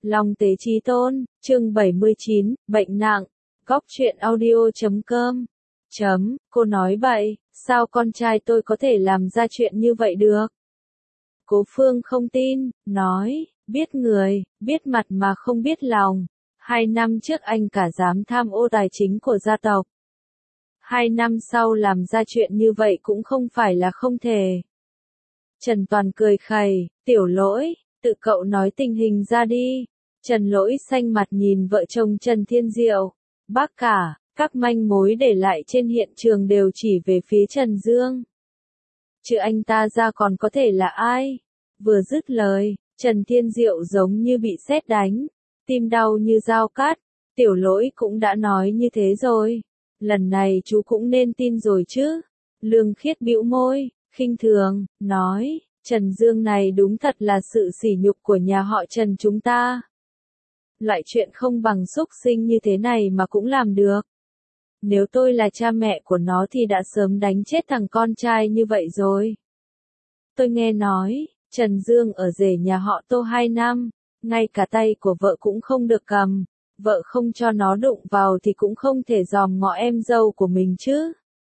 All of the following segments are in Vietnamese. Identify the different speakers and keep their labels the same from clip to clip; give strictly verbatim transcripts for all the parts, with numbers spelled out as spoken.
Speaker 1: Long tế chí tôn, chương bảy mươi chín, bệnh nặng, góc truyện audio chấm com. Chấm, cô nói bậy, sao con trai tôi có thể làm ra chuyện như vậy được? Cố Phương không tin, nói, biết người, biết mặt mà không biết lòng. Hai năm trước anh cả dám tham ô tài chính của gia tộc. Hai năm sau làm ra chuyện như vậy cũng không phải là không thể. Trần Toàn cười khẩy, tiểu lỗi, tự cậu nói tình hình ra đi. Trần Lỗi xanh mặt nhìn vợ chồng Trần Thiên Diệu. Bác cả, các manh mối để lại trên hiện trường đều chỉ về phía Trần Dương. Chứ anh ta ra còn có thể là ai? Vừa dứt lời, Trần Thiên Diệu giống như bị sét đánh. Tim đau như dao cắt. Tiểu Lỗi cũng đã nói như thế rồi. Lần này chú cũng nên tin rồi chứ. Lương Khiết bĩu môi, khinh thường, nói, Trần Dương này đúng thật là sự sỉ nhục của nhà họ Trần chúng ta. Loại chuyện không bằng xúc sinh như thế này mà cũng làm được. Nếu tôi là cha mẹ của nó thì đã sớm đánh chết thằng con trai như vậy rồi. Tôi nghe nói, Trần Dương ở rể nhà họ Tô hai năm, ngay cả tay của vợ cũng không được cầm. Vợ không cho nó đụng vào thì cũng không thể dòm ngó em dâu của mình chứ.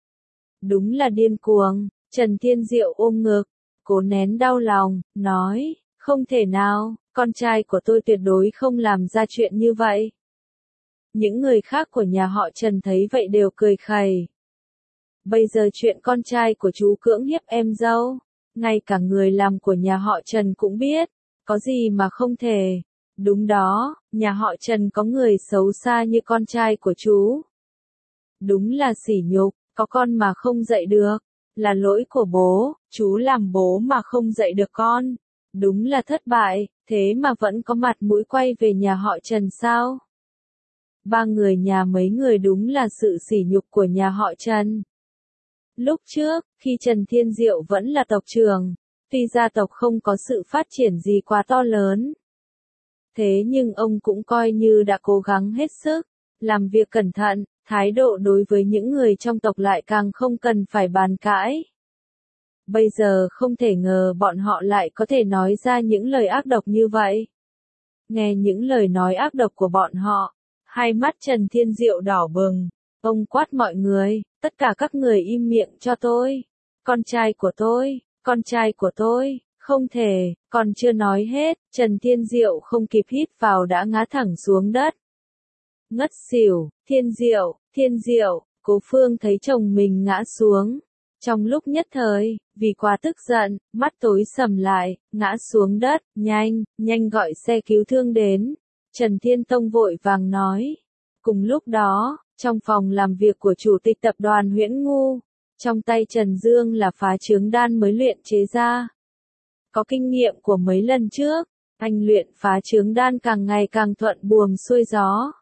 Speaker 1: Đúng là điên cuồng. Trần Thiên Diệu ôm ngực, cố nén đau lòng, nói, không thể nào, con trai của tôi tuyệt đối không làm ra chuyện như vậy. Những người khác của nhà họ Trần thấy vậy đều cười khẩy. Bây giờ chuyện con trai của chú cưỡng hiếp em dâu, ngay cả người làm của nhà họ Trần cũng biết, có gì mà không thể. Đúng đó, nhà họ Trần có người xấu xa như con trai của chú. Đúng là sỉ nhục, có con mà không dạy được. Là lỗi của bố, chú làm bố mà không dạy được con. Đúng là thất bại, thế mà vẫn có mặt mũi quay về nhà họ Trần sao? Ba người nhà mấy người đúng là sự sỉ nhục của nhà họ Trần. Lúc trước, khi Trần Thiên Diệu vẫn là tộc trưởng, tuy gia tộc không có sự phát triển gì quá to lớn. Thế nhưng ông cũng coi như đã cố gắng hết sức, làm việc cẩn thận. Thái độ đối với những người trong tộc lại càng không cần phải bàn cãi. Bây giờ không thể ngờ bọn họ lại có thể nói ra những lời ác độc như vậy. Nghe những lời nói ác độc của bọn họ, hai mắt Trần Thiên Diệu đỏ bừng. Ông quát mọi người, tất cả các người im miệng cho tôi. Con trai của tôi, con trai của tôi, không thể, còn chưa nói hết, Trần Thiên Diệu không kịp hít vào đã ngã thẳng xuống đất. Ngất xỉu, Thiên Diệu, Thiên Diệu, Cố Phương thấy chồng mình ngã xuống. Trong lúc nhất thời, vì quá tức giận, mắt tối sầm lại, ngã xuống đất, nhanh, nhanh gọi xe cứu thương đến. Trần Thiên Tông vội vàng nói. Cùng lúc đó, trong phòng làm việc của Chủ tịch tập đoàn Huyễn Ngu, trong tay Trần Dương là phá trướng đan mới luyện chế ra. Có kinh nghiệm của mấy lần trước, anh luyện phá trướng đan càng ngày càng thuận buồm xuôi gió.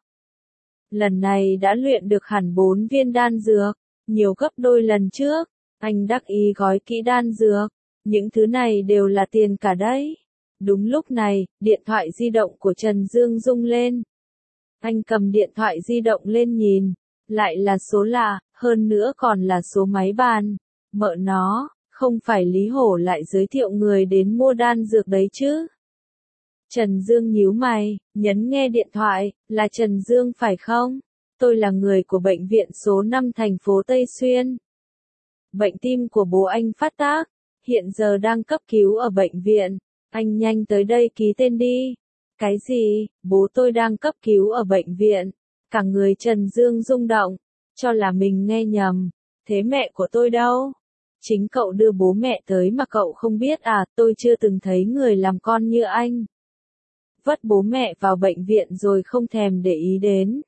Speaker 1: Lần này đã luyện được hẳn bốn viên đan dược, nhiều gấp đôi lần trước. Anh đắc ý gói kỹ đan dược, những thứ này đều là tiền cả đấy. Đúng lúc này, điện thoại di động của Trần Dương rung lên. Anh cầm điện thoại di động lên nhìn, lại là số lạ, hơn nữa còn là số máy bàn. Mợ nó, không phải Lý Hổ lại giới thiệu người đến mua đan dược đấy chứ? Trần Dương nhíu mày, nhấn nghe điện thoại, là Trần Dương phải không? Tôi là người của bệnh viện số năm thành phố Tây Xuyên. Bệnh tim của bố anh phát tác, hiện giờ đang cấp cứu ở bệnh viện. Anh nhanh tới đây ký tên đi. Cái gì? Bố tôi đang cấp cứu ở bệnh viện. Cả người Trần Dương rung động, cho là mình nghe nhầm. Thế mẹ của tôi đâu? Chính cậu đưa bố mẹ tới mà cậu không biết à? Tôi chưa từng thấy người làm con như anh. Vất bố mẹ vào bệnh viện rồi không thèm để ý đến.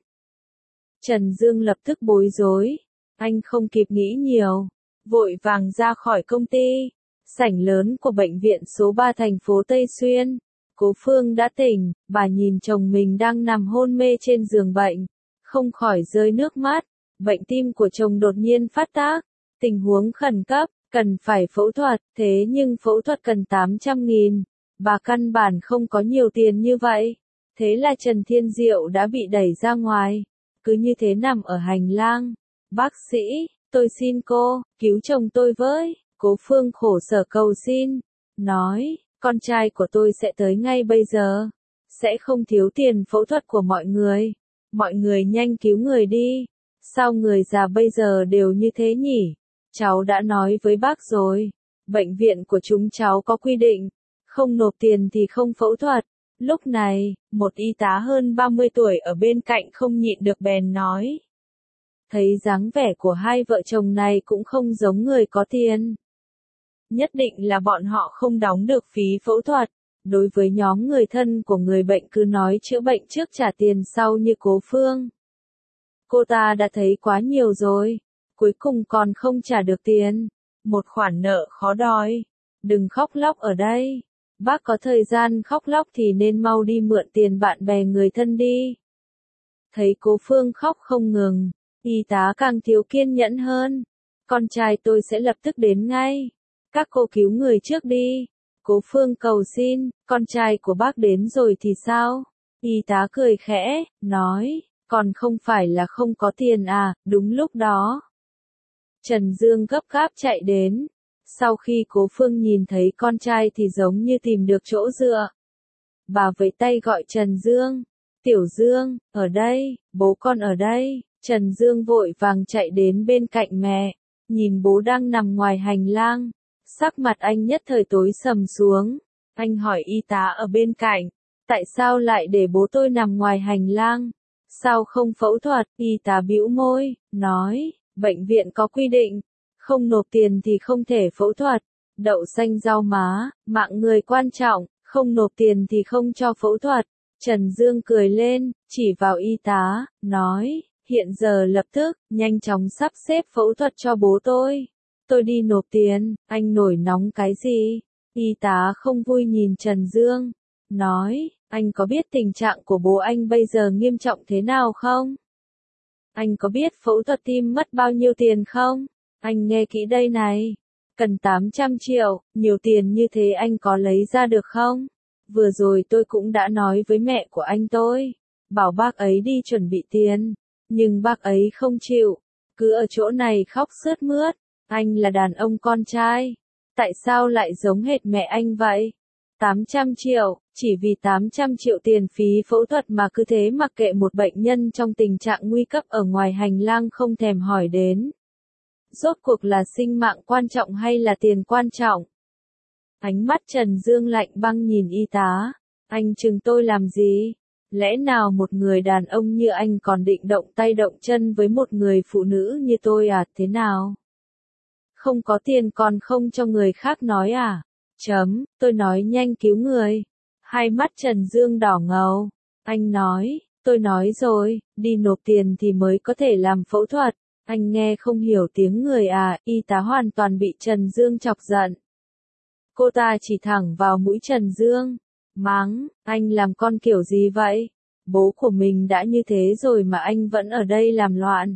Speaker 1: Trần Dương lập tức bối rối. Anh không kịp nghĩ nhiều, vội vàng ra khỏi công ty. Sảnh lớn của bệnh viện số ba thành phố Tây Xuyên. Cố Phương đã tỉnh, bà nhìn chồng mình đang nằm hôn mê trên giường bệnh, không khỏi rơi nước mắt. Bệnh tim của chồng đột nhiên phát tác, tình huống khẩn cấp, cần phải phẫu thuật, thế nhưng phẫu thuật cần tám trăm nghìn. Bà căn bản không có nhiều tiền như vậy. Thế là Trần Thiên Diệu đã bị đẩy ra ngoài, cứ như thế nằm ở hành lang. Bác sĩ, tôi xin cô, cứu chồng tôi với. Cố Phương khổ sở cầu xin, nói, con trai của tôi sẽ tới ngay bây giờ. sẽ không thiếu tiền phẫu thuật của mọi người. Mọi người nhanh cứu người đi. Sao người già bây giờ đều như thế nhỉ? Cháu đã nói với bác rồi. Bệnh viện của chúng cháu có quy định. Không nộp tiền thì không phẫu thuật. Lúc này, một y tá hơn ba mươi tuổi ở bên cạnh không nhịn được bèn nói. Thấy dáng vẻ của hai vợ chồng này cũng không giống người có tiền. Nhất định là bọn họ không đóng được phí phẫu thuật. Đối với nhóm người thân của người bệnh cứ nói chữa bệnh trước trả tiền sau như Cố Phương. Cô ta đã thấy quá nhiều rồi. Cuối cùng còn không trả được tiền. Một khoản nợ khó đòi. Đừng khóc lóc ở đây. Bác có thời gian khóc lóc thì nên mau đi mượn tiền bạn bè người thân đi. Thấy Cố Phương khóc không ngừng, y tá càng thiếu kiên nhẫn hơn. Con trai tôi sẽ lập tức đến ngay. Các cô cứu người trước đi. Cố Phương cầu xin, con trai của bác đến rồi thì sao? Y tá cười khẽ, nói, còn không phải là không có tiền à, đúng lúc đó. Trần Dương gấp gáp chạy đến. Sau khi Cố Phương nhìn thấy con trai thì giống như tìm được chỗ dựa. Bà vẫy tay gọi Trần Dương. Tiểu Dương, ở đây, bố con ở đây. Trần Dương vội vàng chạy đến bên cạnh mẹ. Nhìn bố đang nằm ngoài hành lang. Sắc mặt anh nhất thời tối sầm xuống. Anh hỏi y tá ở bên cạnh. Tại sao lại để bố tôi nằm ngoài hành lang? Sao không phẫu thuật? Y tá bĩu môi, nói, bệnh viện có quy định. Không nộp tiền thì không thể phẫu thuật. Đậu xanh rau má, mạng người quan trọng, không nộp tiền thì không cho phẫu thuật. Trần Dương cười lên, chỉ vào y tá, nói, hiện giờ lập tức, nhanh chóng sắp xếp phẫu thuật cho bố tôi. Tôi đi nộp tiền, anh nổi nóng cái gì? Y tá không vui nhìn Trần Dương, nói, anh có biết tình trạng của bố anh bây giờ nghiêm trọng thế nào không? Anh có biết phẫu thuật tim mất bao nhiêu tiền không? Anh nghe kỹ đây này. Cần tám trăm triệu, nhiều tiền như thế anh có lấy ra được không? Vừa rồi tôi cũng đã nói với mẹ của anh tôi. Bảo bác ấy đi chuẩn bị tiền. Nhưng bác ấy không chịu. Cứ ở chỗ này khóc sướt mướt. Anh là đàn ông con trai. Tại sao lại giống hệt mẹ anh vậy? tám trăm triệu, chỉ vì tám trăm triệu tiền phí phẫu thuật mà cứ thế mặc kệ một bệnh nhân trong tình trạng nguy cấp ở ngoài hành lang không thèm hỏi đến. Rốt cuộc là sinh mạng quan trọng hay là tiền quan trọng? Ánh mắt Trần Dương lạnh băng nhìn y tá. Anh chừng tôi làm gì? Lẽ nào một người đàn ông như anh còn định động tay động chân với một người phụ nữ như tôi à? Thế nào? Không có tiền còn không cho người khác nói à? Chấm, tôi nói nhanh cứu người. Hai mắt Trần Dương đỏ ngầu. Anh nói, tôi nói rồi, đi nộp tiền thì mới có thể làm phẫu thuật. Anh nghe không hiểu tiếng người à? Y tá hoàn toàn bị Trần Dương chọc giận. Cô ta chỉ thẳng vào mũi Trần Dương. Mắng, anh làm con kiểu gì vậy? Bố của mình đã như thế rồi mà anh vẫn ở đây làm loạn.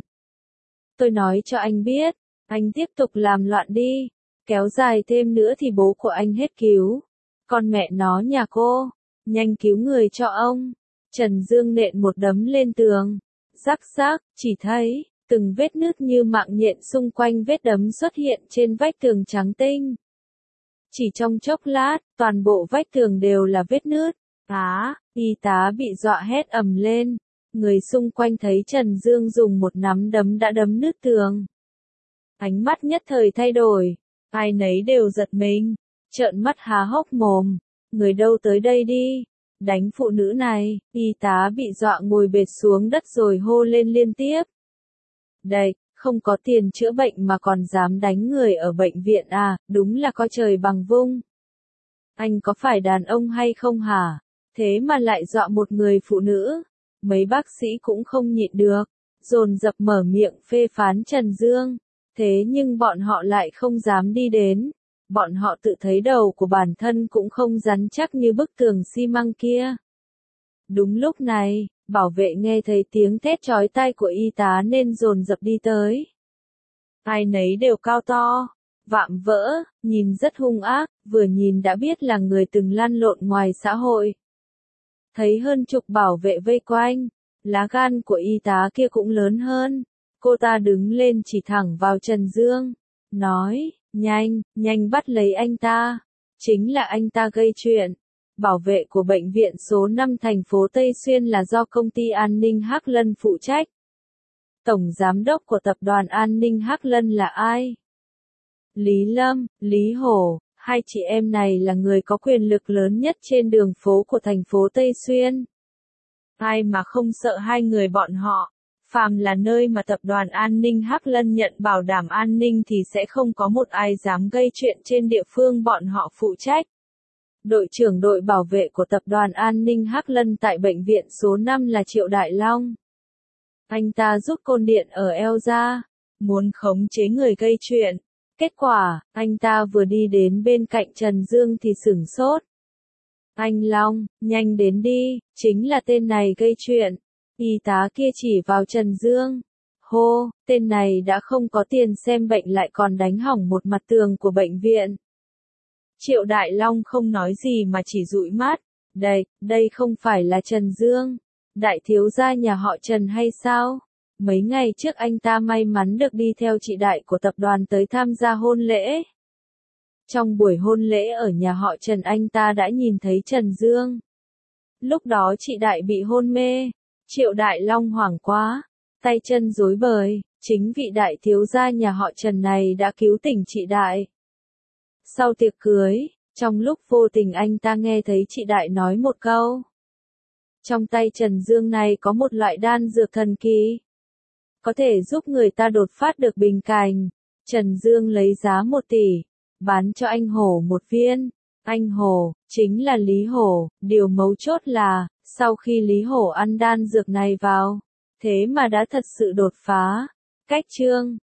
Speaker 1: Tôi nói cho anh biết, anh tiếp tục làm loạn đi. Kéo dài thêm nữa thì bố của anh hết cứu. Con mẹ nó nhà cô, nhanh cứu người cho ông. Trần Dương nện một đấm lên tường. Rắc rắc, chỉ thấy từng vết nứt như mạng nhện xung quanh vết đấm xuất hiện trên vách tường trắng tinh. Chỉ trong chốc lát, toàn bộ vách tường đều là vết nứt. Á, y tá bị dọa hét ầm lên. Người xung quanh thấy Trần Dương dùng một nắm đấm đã đấm nứt tường. Ánh mắt nhất thời thay đổi. Ai nấy đều giật mình. Trợn mắt há hốc mồm. Người đâu tới đây đi. Đánh phụ nữ này. Y tá bị dọa ngồi bệt xuống đất rồi hô lên liên tiếp. Đây, không có tiền chữa bệnh mà còn dám đánh người ở bệnh viện à, đúng là coi trời bằng vung. Anh có phải đàn ông hay không hả? Thế mà lại dọa một người phụ nữ. Mấy bác sĩ cũng không nhịn được, dồn dập mở miệng phê phán Trần Dương. Thế nhưng bọn họ lại không dám đi đến. Bọn họ tự thấy đầu của bản thân cũng không rắn chắc như bức tường xi măng kia. Đúng lúc này, bảo vệ nghe thấy tiếng thét chói tai của y tá nên dồn dập đi tới. Ai nấy đều cao to, vạm vỡ, nhìn rất hung ác, vừa nhìn đã biết là người từng lăn lộn ngoài xã hội. Thấy hơn chục bảo vệ vây quanh, lá gan của y tá kia cũng lớn hơn. Cô ta đứng lên chỉ thẳng vào Trần Dương, nói, nhanh, nhanh bắt lấy anh ta. Chính là anh ta gây chuyện. bảo vệ của bệnh viện số năm thành phố Tây Xuyên là do công ty an ninh Hắc Lân phụ trách. Tổng giám đốc của tập đoàn an ninh Hắc Lân là ai? Lý Lâm, Lý Hổ, hai chị em này là người có quyền lực lớn nhất trên đường phố của thành phố Tây Xuyên. Ai mà không sợ hai người bọn họ? Phàm là nơi mà tập đoàn an ninh Hắc Lân nhận bảo đảm an ninh thì sẽ không có một ai dám gây chuyện trên địa phương bọn họ phụ trách. Đội trưởng đội bảo vệ của tập đoàn an ninh Hắc Lân tại bệnh viện số năm là Triệu Đại Long. Anh ta rút côn điện ở eo ra, muốn khống chế người gây chuyện. Kết quả, anh ta vừa đi đến bên cạnh Trần Dương thì sửng sốt. Anh Long, nhanh đến đi, chính là tên này gây chuyện. Y tá kia chỉ vào Trần Dương. Hô, tên này đã không có tiền xem bệnh lại còn đánh hỏng một mặt tường của bệnh viện. Triệu Đại Long không nói gì mà chỉ dụi mắt. Đây, đây không phải là Trần Dương. Đại thiếu gia nhà họ Trần hay sao? Mấy ngày trước anh ta may mắn được đi theo chị Đại của tập đoàn tới tham gia hôn lễ. Trong buổi hôn lễ ở nhà họ Trần anh ta đã nhìn thấy Trần Dương. Lúc đó chị Đại bị hôn mê. Triệu Đại Long hoảng quá, tay chân rối bời, chính vị đại thiếu gia nhà họ Trần này đã cứu tỉnh chị Đại. Sau tiệc cưới, trong lúc vô tình anh ta nghe thấy chị Đại nói một câu. Trong tay Trần Dương này có một loại đan dược thần kỳ. Có thể giúp người ta đột phát được bình cảnh. Trần Dương lấy giá một tỷ, bán cho anh Hổ một viên. Anh Hổ, chính là Lý Hổ, điều mấu chốt là, sau khi Lý Hổ ăn đan dược này vào, thế mà đã thật sự đột phá. Cách chương